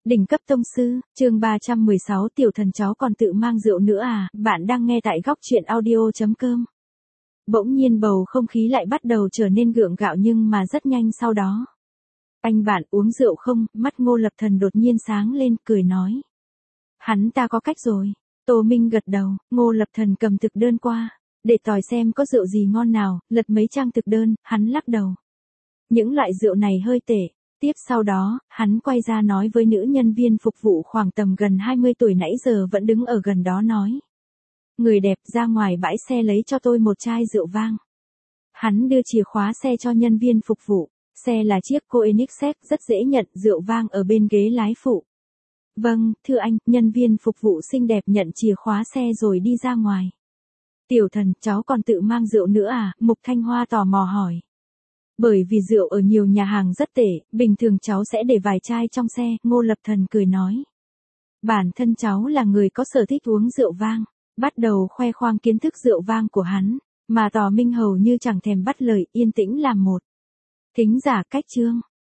Đỉnh cấp tông sư, chương 316 tiểu thần cháu còn tự mang rượu nữa à, bạn đang nghe tại góc truyện audio.com. Bỗng nhiên bầu không khí lại bắt đầu trở nên gượng gạo nhưng mà rất nhanh sau đó. Anh bạn uống rượu không, mắt Ngô Lập Thần đột nhiên sáng lên, cười nói. Hắn ta có cách rồi. Tô Minh gật đầu, Ngô Lập Thần cầm thực đơn qua, để tòi xem có rượu gì ngon nào, lật mấy trang thực đơn, hắn lắc đầu. Những loại rượu này hơi tệ. Tiếp sau đó, hắn quay ra nói với nữ nhân viên phục vụ khoảng tầm gần 20 tuổi nãy giờ vẫn đứng ở gần đó nói. Người đẹp ra ngoài bãi xe lấy cho tôi một chai rượu vang. Hắn đưa chìa khóa xe cho nhân viên phục vụ, xe là chiếc Koenigsegg rất dễ nhận, rượu vang ở bên ghế lái phụ. Vâng, thưa anh, nhân viên phục vụ xinh đẹp nhận chìa khóa xe rồi đi ra ngoài. Tiểu thần, cháu còn tự mang rượu nữa à? Mục Thanh Hoa tò mò hỏi. Bởi vì rượu ở nhiều nhà hàng rất tệ, bình thường cháu sẽ để vài chai trong xe, Ngô Lập Thần cười nói. Bản thân cháu là người có sở thích uống rượu vang, bắt đầu khoe khoang kiến thức rượu vang của hắn, mà Tò Minh hầu như chẳng thèm bắt lời, yên tĩnh làm một. Thính giả cách chương.